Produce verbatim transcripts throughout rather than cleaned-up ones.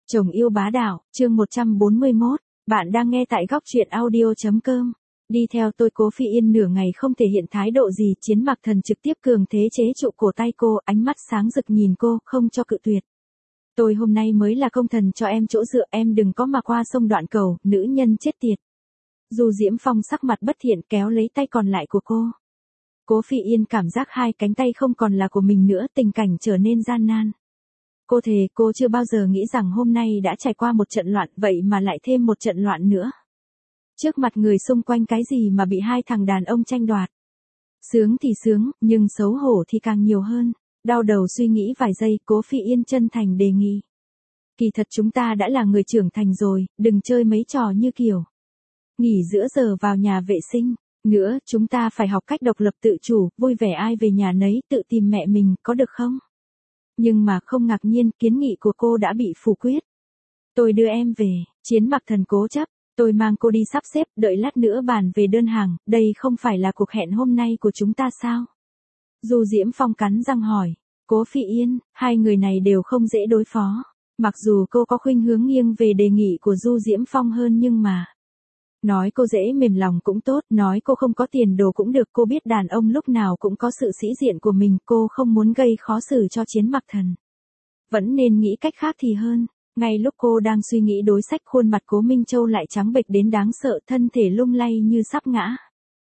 Chồng yêu bá đạo, chương một trăm bốn mươi mốt, bạn đang nghe tại góc truyện audio.com. Đi theo tôi. Cố Phi Yên nửa ngày không thể hiện thái độ gì, Chiến Mặc Thần trực tiếp cường thế chế trụ cổ tay cô, ánh mắt sáng rực nhìn cô, không cho cự tuyệt. Tôi hôm nay mới là công thần cho em chỗ dựa, em đừng có mà qua sông đoạn cầu, nữ nhân chết tiệt. Du Diễm Phong sắc mặt bất thiện kéo lấy tay còn lại của cô. Cố Phi Yên cảm giác hai cánh tay không còn là của mình nữa, tình cảnh trở nên gian nan. Cô thề cô chưa bao giờ nghĩ rằng hôm nay đã trải qua một trận loạn, vậy mà lại thêm một trận loạn nữa. Trước mặt người xung quanh cái gì mà bị hai thằng đàn ông tranh đoạt. Sướng thì sướng, nhưng xấu hổ thì càng nhiều hơn. Đau đầu suy nghĩ vài giây, Cố Phi Yên chân thành đề nghị. Kỳ thật chúng ta đã là người trưởng thành rồi, đừng chơi mấy trò như kiểu nghỉ giữa giờ vào nhà vệ sinh. Nữa, chúng ta phải học cách độc lập tự chủ, vui vẻ ai về nhà nấy, tự tìm mẹ mình, có được không? Nhưng mà không ngạc nhiên, kiến nghị của cô đã bị phủ quyết. Tôi đưa em về. Chiến Mặc Thần cố chấp. Tôi mang cô đi sắp xếp, đợi lát nữa bàn về đơn hàng, đây không phải là cuộc hẹn hôm nay của chúng ta sao? Du Diễm Phong cắn răng hỏi. Cố Phi Yên, hai người này đều không dễ đối phó. Mặc dù cô có khuynh hướng nghiêng về đề nghị của Du Diễm Phong hơn nhưng mà... Nói cô dễ mềm lòng cũng tốt, nói cô không có tiền đồ cũng được, cô biết đàn ông lúc nào cũng có sự sĩ diện của mình, cô không muốn gây khó xử cho Chiến Mặc Thần. Vẫn nên nghĩ cách khác thì hơn. Ngay lúc cô đang suy nghĩ đối sách, khuôn mặt Cố Minh Châu lại trắng bệch đến đáng sợ, thân thể lung lay như sắp ngã.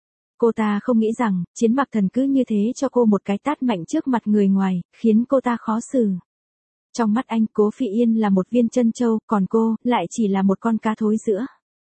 Cô ta không nghĩ rằng, Chiến Mặc Thần cứ như thế cho cô một cái tát mạnh trước mặt người ngoài, khiến cô ta khó xử. Trong mắt anh, Cố Phi Yên là một viên trân châu, còn cô, lại chỉ là một con cá thối giữa.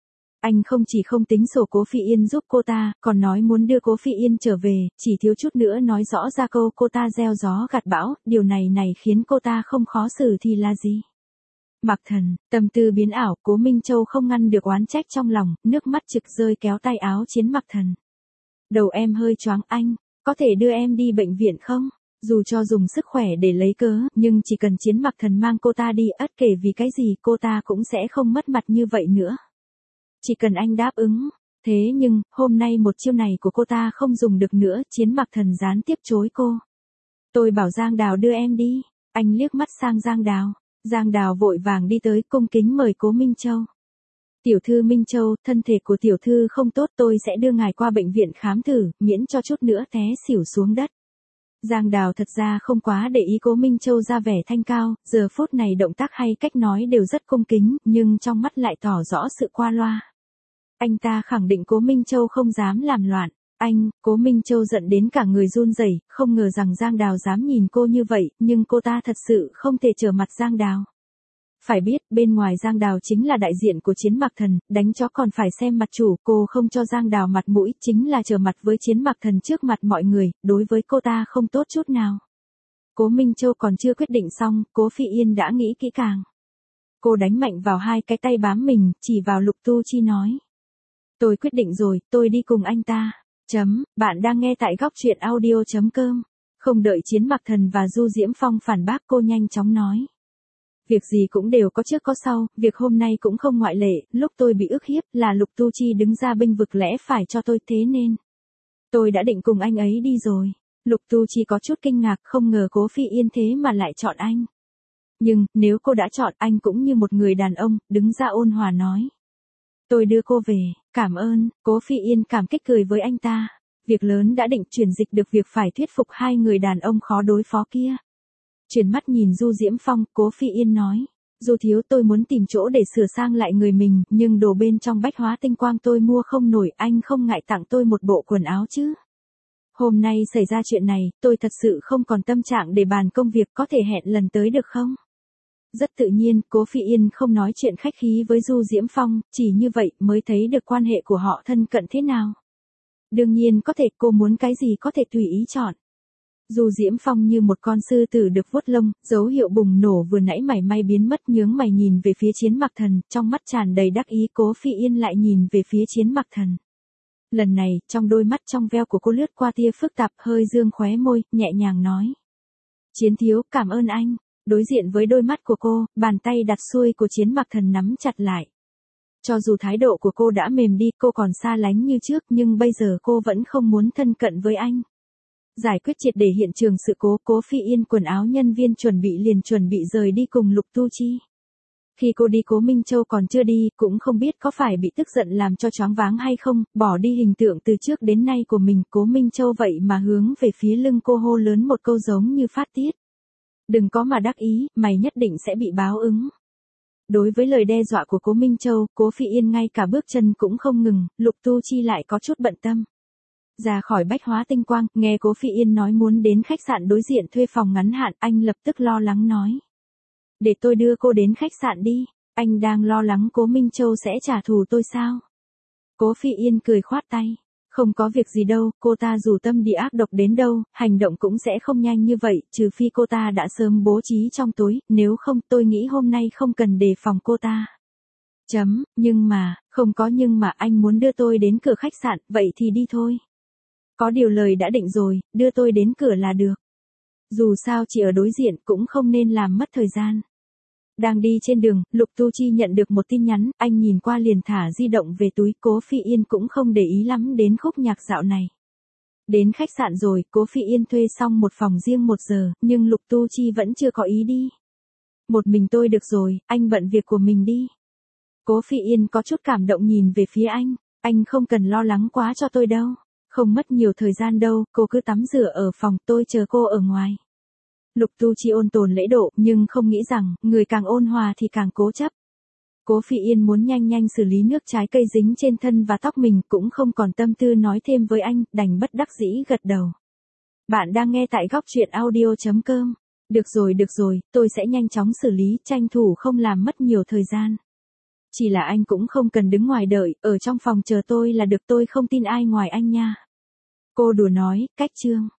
Anh không chỉ không tính sổ Cố Phi Yên giúp cô ta, còn nói muốn đưa Cố Phi Yên trở về, chỉ thiếu chút nữa nói rõ ra câu cô ta gieo gió gặt bão, điều này này khiến cô ta không khó xử thì là gì. Mặc Thần, tâm tư biến ảo, Cố Minh Châu không ngăn được oán trách trong lòng, nước mắt trực rơi kéo tay áo Chiến Mặc Thần. Đầu em hơi choáng, anh, có thể đưa em đi bệnh viện không? Dù cho dùng sức khỏe để lấy cớ, nhưng chỉ cần Chiến Mặc Thần mang cô ta đi, ất kể vì cái gì cô ta cũng sẽ không mất mặt như vậy nữa. Chỉ cần anh đáp ứng. Thế nhưng, hôm nay một chiêu này của cô ta không dùng được nữa, Chiến Mặc Thần gián tiếp chối cô. Tôi bảo Giang Đào đưa em đi. Anh liếc mắt sang Giang Đào. Giang Đào vội vàng đi tới, cung kính mời Cố Minh Châu. Tiểu thư Minh Châu, thân thể của tiểu thư không tốt, tôi sẽ đưa ngài qua bệnh viện khám thử, miễn cho chút nữa té xỉu xuống đất. Giang Đào thật ra không quá để ý Cố Minh Châu ra vẻ thanh cao, giờ phút này động tác hay cách nói đều rất cung kính, nhưng trong mắt lại tỏ rõ sự qua loa. Anh ta khẳng định Cố Minh Châu không dám làm loạn. Anh, Cố Minh Châu giận đến cả người run rẩy, không ngờ rằng Giang Đào dám nhìn cô như vậy, nhưng cô ta thật sự không thể trở mặt Giang Đào. Phải biết, bên ngoài Giang Đào chính là đại diện của Chiến Mặc Thần, đánh chó còn phải xem mặt chủ, cô không cho Giang Đào mặt mũi, chính là trở mặt với Chiến Mặc Thần trước mặt mọi người, đối với cô ta không tốt chút nào. Cố Minh Châu còn chưa quyết định xong, Cố Phi Yên đã nghĩ kỹ càng. Cô đánh mạnh vào hai cái tay bám mình, chỉ vào Lục Tu Chi nói. Tôi quyết định rồi, tôi đi cùng anh ta. Chấm, bạn đang nghe tại góc truyện audio.com. Không đợi Chiến Mặc Thần và Du Diễm Phong phản bác, cô nhanh chóng nói. Việc gì cũng đều có trước có sau, việc hôm nay cũng không ngoại lệ, lúc tôi bị ức hiếp là Lục Tu Chi đứng ra bênh vực lẽ phải cho tôi, thế nên tôi đã định cùng anh ấy đi rồi. Lục Tu Chi có chút kinh ngạc, không ngờ Cố Phi Yên thế mà lại chọn anh. Nhưng, nếu cô đã chọn anh cũng như một người đàn ông, đứng ra ôn hòa nói. Tôi đưa cô về, cảm ơn. Cố Phi Yên cảm kích cười với anh ta. Việc lớn đã định, chuyển dịch được việc phải thuyết phục hai người đàn ông khó đối phó kia. Chuyển mắt nhìn Du Diễm Phong, Cố Phi Yên nói. Du thiếu, tôi muốn tìm chỗ để sửa sang lại người mình, nhưng đồ bên trong Bách Hóa Tinh Quang tôi mua không nổi, anh không ngại tặng tôi một bộ quần áo chứ? Hôm nay xảy ra chuyện này, tôi thật sự không còn tâm trạng để bàn công việc, có thể hẹn lần tới được không? Rất tự nhiên, Cố Phi Yên không nói chuyện khách khí với Du Diễm Phong, chỉ như vậy mới thấy được quan hệ của họ thân cận thế nào. Đương nhiên có thể, cô muốn cái gì có thể tùy ý chọn. Du Diễm Phong như một con sư tử được vuốt lông, dấu hiệu bùng nổ vừa nãy mảy may biến mất, nhướng mày nhìn về phía Chiến Mặc Thần, trong mắt tràn đầy đắc ý. Cố Phi Yên lại nhìn về phía Chiến Mặc Thần. Lần này, trong đôi mắt trong veo của cô lướt qua tia phức tạp, hơi dương khóe môi, nhẹ nhàng nói. Chiến thiếu, cảm ơn anh. Đối diện với đôi mắt của cô, bàn tay đặt xuôi của Chiến Mặc Thần nắm chặt lại. Cho dù thái độ của cô đã mềm đi, cô còn xa lánh như trước, nhưng bây giờ cô vẫn không muốn thân cận với anh. Giải quyết triệt để hiện trường sự cố, Cố Phi Yên quần áo nhân viên chuẩn bị liền chuẩn bị rời đi cùng Lục Tu Chi. Khi cô đi Cố Minh Châu còn chưa đi, cũng không biết có phải bị tức giận làm cho choáng váng hay không, bỏ đi hình tượng từ trước đến nay của mình, Cố Minh Châu vậy mà hướng về phía lưng cô hô lớn một câu giống như phát tiết. Đừng có mà đắc ý, mày nhất định sẽ bị báo ứng. Đối với lời đe dọa của Cố Minh Châu, Cố Phi Yên ngay cả bước chân cũng không ngừng, Lục Tu Chi lại có chút bận tâm. Ra khỏi Bách Hóa Tinh Quang, nghe Cố Phi Yên nói muốn đến khách sạn đối diện thuê phòng ngắn hạn, anh lập tức lo lắng nói. Để tôi đưa cô đến khách sạn đi, anh đang lo lắng Cố Minh Châu sẽ trả thù tôi sao? Cố Phi Yên cười khoát tay. Không có việc gì đâu, cô ta dù tâm địa ác độc đến đâu, hành động cũng sẽ không nhanh như vậy, trừ phi cô ta đã sớm bố trí trong tối, nếu không tôi nghĩ hôm nay không cần đề phòng cô ta. Chấm, nhưng mà, không có nhưng mà anh muốn đưa tôi đến cửa khách sạn, vậy thì đi thôi. Có điều lời đã định rồi, đưa tôi đến cửa là được. Dù sao chỉ ở đối diện cũng không nên làm mất thời gian. Đang đi trên đường, Lục Tu Chi nhận được một tin nhắn, anh nhìn qua liền thả di động về túi, Cố Phi Yên cũng không để ý lắm đến khúc nhạc dạo này. Đến khách sạn rồi, Cố Phi Yên thuê xong một phòng riêng một giờ, nhưng Lục Tu Chi vẫn chưa có ý đi. Một mình tôi được rồi, anh bận việc của mình đi. Cố Phi Yên có chút cảm động nhìn về phía anh, anh không cần lo lắng quá cho tôi đâu. Không mất nhiều thời gian đâu, cô cứ tắm rửa ở phòng, tôi chờ cô ở ngoài. Lục Tu Chi ôn tồn lễ độ, nhưng không nghĩ rằng, người càng ôn hòa thì càng cố chấp. Cố Phi Yên muốn nhanh nhanh xử lý nước trái cây dính trên thân và tóc mình, cũng không còn tâm tư nói thêm với anh, đành bất đắc dĩ gật đầu. Bạn đang nghe tại góc truyện audio chấm com. Được rồi được rồi, tôi sẽ nhanh chóng xử lý, tranh thủ không làm mất nhiều thời gian. Chỉ là anh cũng không cần đứng ngoài đợi, ở trong phòng chờ tôi là được, tôi không tin ai ngoài anh nha. Cô đùa nói, cách chương.